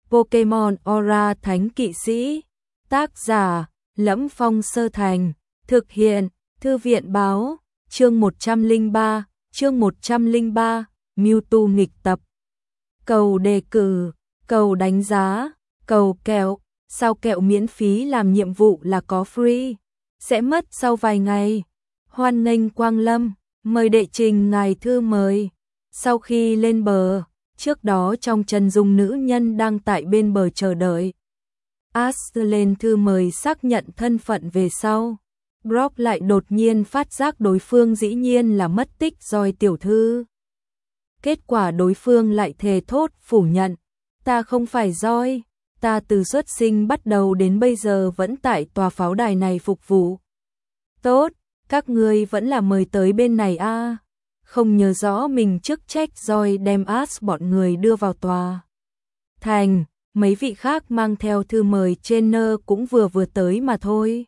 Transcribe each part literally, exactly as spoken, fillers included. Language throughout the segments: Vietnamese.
Pokemon Aura Thánh Kỵ Sĩ. Tác giả: Lẫm Phong Sơ Thành. Thực hiện: Thư viện báo. Chương một trăm lẻ ba, chương một trăm lẻ ba, Mewtwo nghịch tập. Cầu đề cử, cầu đánh giá, cầu kẹo, sao kẹo miễn phí làm nhiệm vụ là có free, sẽ mất sau vài ngày. Hoan nghênh quang lâm, mời đệ trình ngài thư mời. Sau khi lên bờ, trước đó trong chân dung nữ nhân đang tại bên bờ chờ đợi. Ash lên thư mời xác nhận thân phận về sau. Brock lại đột nhiên phát giác đối phương dĩ nhiên là mất tích Joy tiểu thư. Kết quả đối phương lại thề thốt phủ nhận. Ta không phải Joy, ta từ xuất sinh bắt đầu đến bây giờ vẫn tại tòa pháo đài này phục vụ. Tốt, các ngươi vẫn là mời tới bên này a. À. Không nhớ rõ mình chức trách Joy đem Ash bọn người đưa vào tòa thành, mấy vị khác mang theo thư mời trainer cũng vừa vừa tới mà thôi.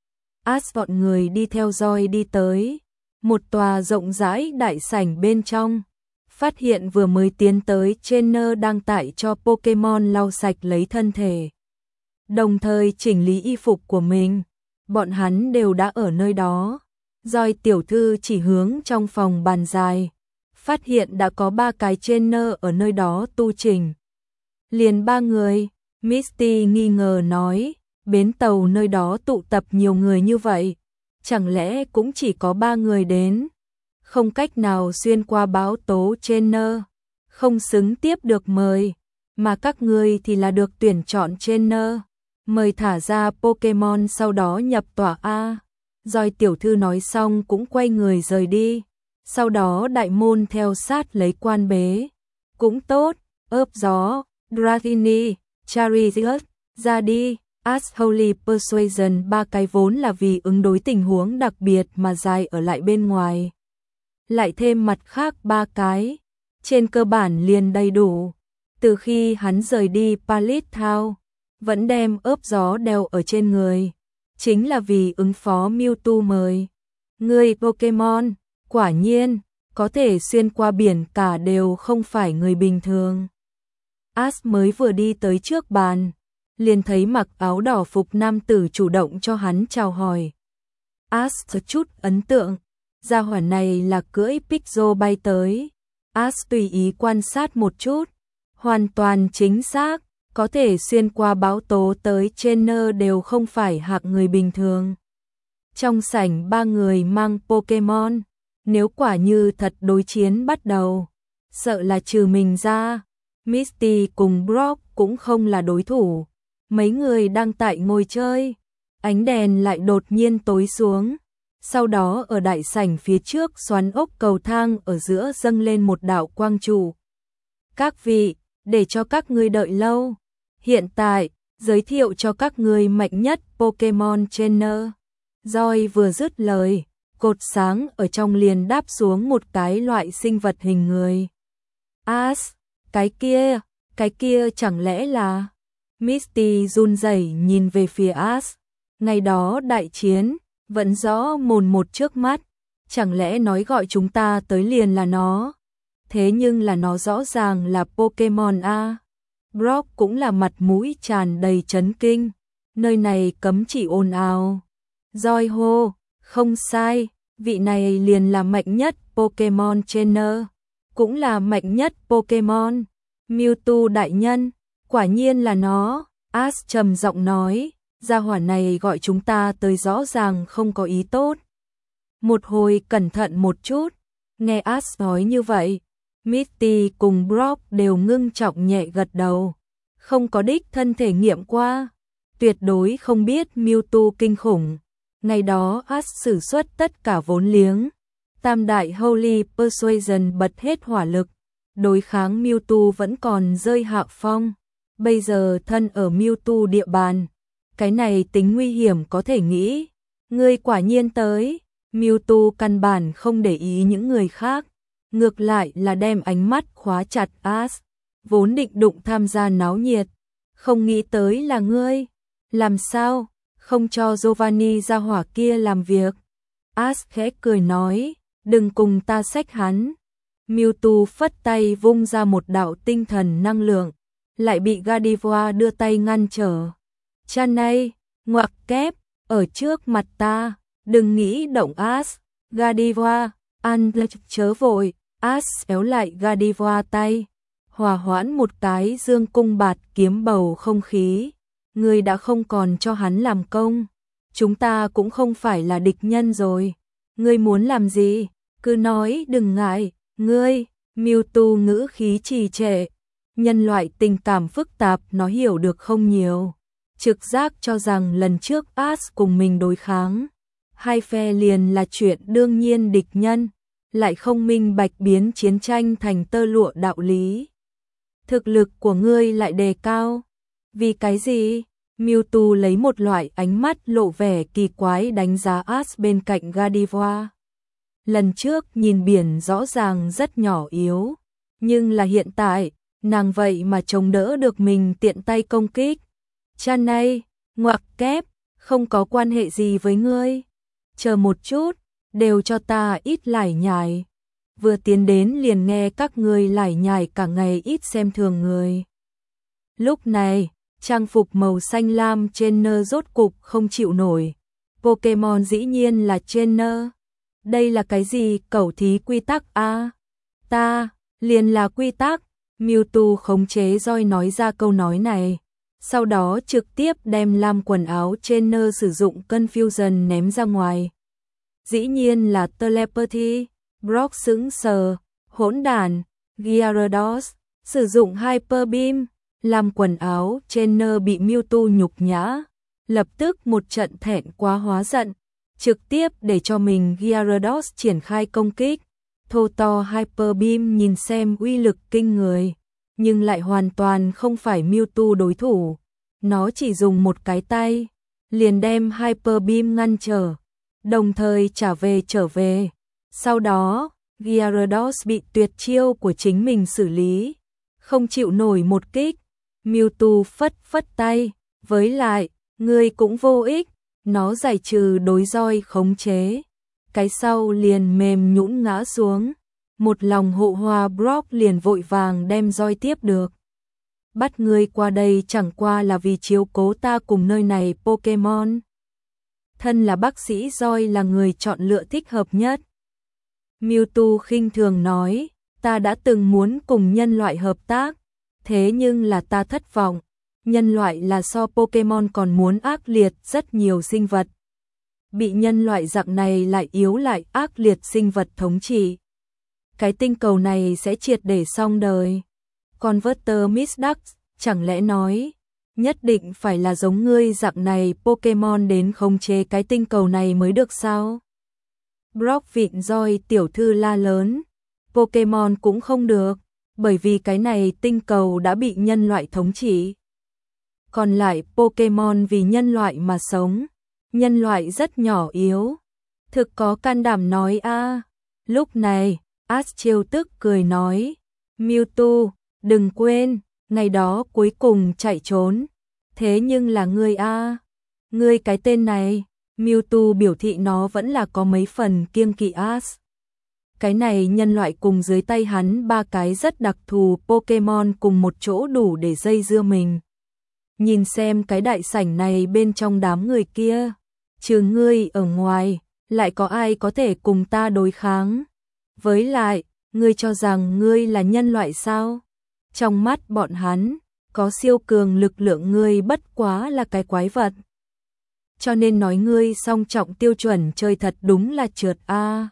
Ash bọn người đi theo Joy đi tới một tòa rộng rãi đại sảnh bên trong, phát hiện vừa mới tiến tới trainer đang tại cho Pokemon lau sạch lấy thân thể, đồng thời chỉnh lý y phục của mình. Bọn hắn đều đã ở nơi đó. Joy tiểu thư chỉ hướng trong phòng bàn dài, phát hiện đã có ba cái trainer ở nơi đó tu chỉnh. Liền ba người. Misty nghi ngờ nói, bến tàu nơi đó tụ tập nhiều người như vậy, chẳng lẽ cũng chỉ có ba người đến, không cách nào xuyên qua báo tố trainer, không xứng tiếp được mời, mà các ngươi thì là được tuyển chọn trainer, mời thả ra Pokemon sau đó nhập tòa A. Joy tiểu thư nói xong cũng quay người rời đi, sau đó đại môn theo sát lấy quan bế. Cũng tốt, ớp gió, Dratini, Charizard, ra đi. Ash Holy Persuasion ba cái vốn là vì ứng đối tình huống đặc biệt mà dài ở lại bên ngoài. Lại thêm mặt khác ba cái, trên cơ bản liền đầy đủ. Từ khi hắn rời đi Pallet Town, vẫn đem ớp gió đeo ở trên người, chính là vì ứng phó Mewtwo mời. Người Pokemon, quả nhiên, có thể xuyên qua biển cả đều không phải người bình thường. Ash mới vừa đi tới trước bàn, liền thấy mặc áo đỏ phục nam tử chủ động cho hắn chào hỏi. Ash chút ấn tượng, gia hỏa này là cưỡi Pixel bay tới. Ash tùy ý quan sát một chút, hoàn toàn chính xác, có thể xuyên qua báo tố tới trainer đều không phải hạng người bình thường. Trong sảnh ba người mang Pokemon, nếu quả như thật đối chiến bắt đầu, sợ là trừ mình ra, Misty cùng Brock cũng không là đối thủ. Mấy người đang tại ngồi chơi, ánh đèn lại đột nhiên tối xuống. Sau đó ở đại sảnh phía trước xoắn ốc cầu thang ở giữa dâng lên một đạo quang trụ. Các vị, để cho các ngươi đợi lâu. Hiện tại, giới thiệu cho các ngươi mạnh nhất Pokemon trainer. Joy vừa dứt lời, cột sáng ở trong liền đáp xuống một cái loại sinh vật hình người. Ash, cái kia, cái kia chẳng lẽ là... Misty run rẩy nhìn về phía Ash. Ngày đó đại chiến, vẫn rõ mồn một trước mắt. Chẳng lẽ nói gọi chúng ta tới liền là nó? Thế nhưng là nó rõ ràng là Pokemon A. Brock cũng là mặt mũi tràn đầy chấn kinh. Nơi này cấm chỉ ồn ào. Joy hô, không sai, vị này liền là mạnh nhất Pokemon trainer. Cũng là mạnh nhất Pokemon. Mewtwo đại nhân. Quả nhiên là nó. Ash trầm giọng nói, gia hỏa này gọi chúng ta tới rõ ràng không có ý tốt. Một hồi cẩn thận một chút, nghe Ash nói như vậy, Misty cùng Brock đều ngưng trọng nhẹ gật đầu. Không có đích thân thể nghiệm qua, tuyệt đối không biết Mewtwo kinh khủng. Ngày đó Ash sử xuất tất cả vốn liếng, tam đại Holy Persuasion bật hết hỏa lực, đối kháng Mewtwo vẫn còn rơi hạ phong. Bây giờ thân ở Mewtwo địa bàn, cái này tính nguy hiểm có thể nghĩ. Ngươi quả nhiên tới. Mewtwo căn bản không để ý những người khác, ngược lại là đem ánh mắt khóa chặt Ash, vốn định đụng tham gia náo nhiệt, không nghĩ tới là ngươi. Làm sao, không cho Giovanni ra hỏa kia làm việc? Ash khẽ cười nói, đừng cùng ta xách hắn. Mewtwo phất tay vung ra một đạo tinh thần năng lượng, lại bị Gardevoir đưa tay ngăn trở. Cha này, ngoặc kép, ở trước mặt ta, đừng nghĩ động Ash. Gardevoir, ăn chớ vội, Ash kéo lại Gardevoir tay, hòa hoãn một cái dương cung bạt kiếm bầu không khí. Ngươi đã không còn cho hắn làm công, chúng ta cũng không phải là địch nhân rồi. Ngươi muốn làm gì? Cứ nói đừng ngại, ngươi. Mewtwo ngữ khí trì trệ. Nhân loại tình cảm phức tạp nó hiểu được không nhiều. Trực giác cho rằng lần trước Ash cùng mình đối kháng, hai phe liền là chuyện đương nhiên địch nhân, lại không minh bạch biến chiến tranh thành tơ lụa đạo lý. Thực lực của ngươi lại đề cao. Vì cái gì? Mewtwo lấy một loại ánh mắt lộ vẻ kỳ quái đánh giá Ash bên cạnh Gardevoir. Lần trước nhìn biển rõ ràng rất nhỏ yếu, nhưng là hiện tại, nàng vậy mà chống đỡ được mình tiện tay công kích. Cha này, ngoặc kép, không có quan hệ gì với ngươi. Chờ một chút, đều cho ta ít lải nhải. Vừa tiến đến liền nghe các ngươi lải nhải cả ngày ít xem thường người. Lúc này, trang phục màu xanh lam trainer rốt cục không chịu nổi. Pokemon dĩ nhiên là trainer. Đây là cái gì? Cẩu thí quy tắc a? À, ta, liền là quy tắc. Mewtwo khống chế roi nói ra câu nói này. Sau đó trực tiếp đem lam quần áo trainer sử dụng Confusion ném ra ngoài. Dĩ nhiên là telepathy. Brock sững sờ. Hỗn đản. Gyarados sử dụng Hyper Beam. Làm quần áo trainer bị Mewtwo nhục nhã, lập tức một trận thẹn quá hóa giận, trực tiếp để cho mình Gyarados triển khai công kích. Thô to Hyper Beam nhìn xem uy lực kinh người, nhưng lại hoàn toàn không phải Mewtwo đối thủ. Nó chỉ dùng một cái tay, liền đem Hyper Beam ngăn trở, đồng thời trả về trở về. Sau đó, Gyarados bị tuyệt chiêu của chính mình xử lý, không chịu nổi một kích. Mewtwo phất phất tay, với lại, ngươi cũng vô ích, nó giải trừ đối roi khống chế. Cái sau liền mềm nhũn ngã xuống, một lòng hộ hoa Brock liền vội vàng đem roi tiếp được. Bắt ngươi qua đây chẳng qua là vì chiếu cố ta cùng nơi này Pokemon. Thân là bác sĩ roi là người chọn lựa thích hợp nhất. Mewtwo khinh thường nói, ta đã từng muốn cùng nhân loại hợp tác. Thế nhưng là ta thất vọng, nhân loại là so Pokemon còn muốn ác liệt rất nhiều sinh vật. Bị nhân loại dạng này lại yếu lại ác liệt sinh vật thống trị. Cái tinh cầu này sẽ triệt để xong đời. Converter Misduct chẳng lẽ nói, nhất định phải là giống ngươi dạng này Pokemon đến khống chế cái tinh cầu này mới được sao? Brock vịn roi tiểu thư la lớn, Pokemon cũng không được. Bởi vì cái này tinh cầu đã bị nhân loại thống trị. Còn lại Pokemon vì nhân loại mà sống. Nhân loại rất nhỏ yếu. Thực có can đảm nói a. À. Lúc này, Ash trêu tức cười nói. Mewtwo, đừng quên, ngày đó cuối cùng chạy trốn. Thế nhưng là ngươi a. À. Ngươi cái tên này. Mewtwo biểu thị nó vẫn là có mấy phần kiêng kỵ Ash. Cái này nhân loại cùng dưới tay hắn ba cái rất đặc thù Pokemon cùng một chỗ đủ để dây dưa mình. Nhìn xem cái đại sảnh này bên trong đám người kia, trừ ngươi ở ngoài, lại có ai có thể cùng ta đối kháng? Với lại, ngươi cho rằng ngươi là nhân loại sao? Trong mắt bọn hắn, có siêu cường lực lượng ngươi bất quá là cái quái vật. Cho nên nói ngươi song trọng tiêu chuẩn chơi thật đúng là trượt a.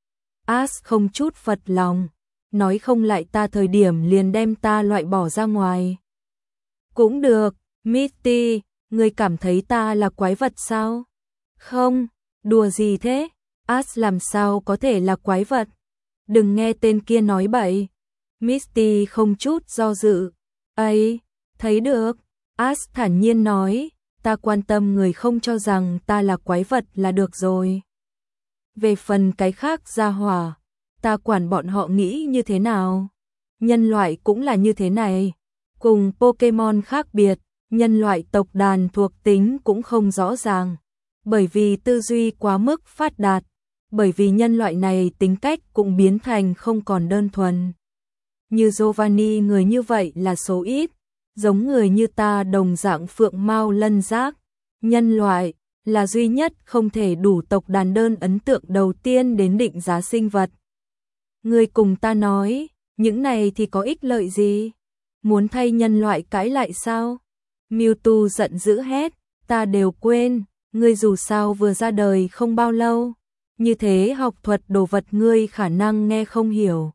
Ash không chút phật lòng, nói không lại ta thời điểm liền đem ta loại bỏ ra ngoài. Cũng được, Misty, ngươi cảm thấy ta là quái vật sao? Không, đùa gì thế? Ash làm sao có thể là quái vật? Đừng nghe tên kia nói bậy. Misty không chút do dự. Ấy, thấy được. Ash thản nhiên nói, ta quan tâm người không cho rằng ta là quái vật là được rồi. Về phần cái khác gia hỏa, ta quản bọn họ nghĩ như thế nào. Nhân loại cũng là như thế này. Cùng Pokemon khác biệt, nhân loại tộc đàn thuộc tính cũng không rõ ràng. Bởi vì tư duy quá mức phát đạt. Bởi vì nhân loại này tính cách cũng biến thành không còn đơn thuần. Như Giovanni người như vậy là số ít. giống người như ta đồng dạng phượng mao lân giác, nhân loại là duy nhất không thể đủ tộc đàn đơn ấn tượng đầu tiên đến định giá sinh vật. Ngươi cùng ta nói, những này thì có ích lợi gì? Muốn thay nhân loại cãi lại sao? Mewtwo giận dữ hét, ta đều quên, ngươi dù sao vừa ra đời không bao lâu, như thế học thuật đồ vật ngươi khả năng nghe không hiểu.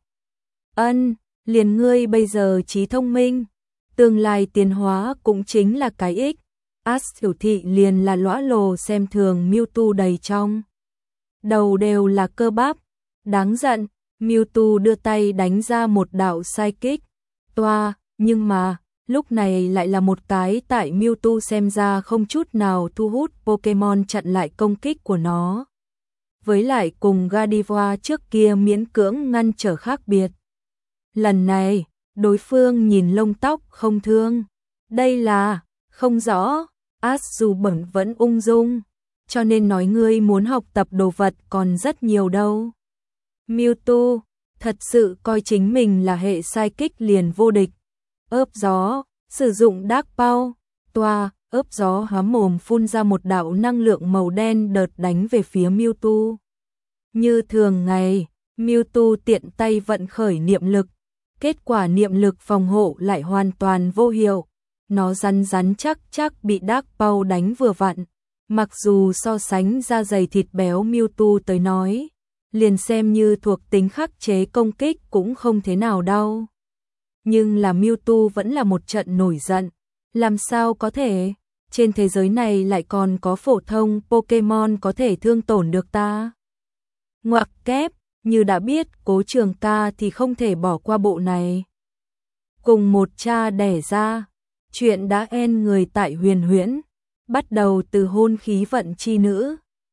Ân, liền ngươi bây giờ trí thông minh, tương lai tiến hóa cũng chính là cái ích. Ash tiểu thị liền là lõa lồ xem thường Mewtwo đầy trong đầu đều là cơ bắp, đáng giận. Mewtwo đưa tay đánh ra một đạo sai kích, toa, nhưng mà, lúc này lại là một cái tại Mewtwo xem ra không chút nào thu hút Pokemon chặn lại công kích của nó. Với lại cùng Gardevoir trước kia miễn cưỡng ngăn trở khác biệt. Lần này, đối phương nhìn lông tóc không thương. Đây là, không rõ, Ash dù bẩn vẫn ung dung, cho nên nói ngươi muốn học tập đồ vật còn rất nhiều đâu. Mewtwo, thật sự coi chính mình là hệ sai kích liền vô địch. Ớp gió, sử dụng Dark Power, toa, ớp gió há mồm phun ra một đạo năng lượng màu đen đợt đánh về phía Mewtwo. Như thường ngày, Mewtwo tiện tay vận khởi niệm lực, kết quả niệm lực phòng hộ lại hoàn toàn vô hiệu. Nó rắn rắn chắc chắc bị Dark Power đánh vừa vặn. Mặc dù so sánh da dày thịt béo Mewtwo tới nói, liền xem như thuộc tính khắc chế công kích cũng không thế nào đau. Nhưng là Mewtwo vẫn là một trận nổi giận. Làm sao có thể? Trên thế giới này lại còn có phổ thông Pokemon có thể thương tổn được ta? Ngoặc kép, như đã biết Cố Trường Ca thì không thể bỏ qua bộ này. Cùng một cha đẻ ra, chuyện đã end người tại Huyền Huyễn, bắt đầu từ hôn khí vận chi nữ.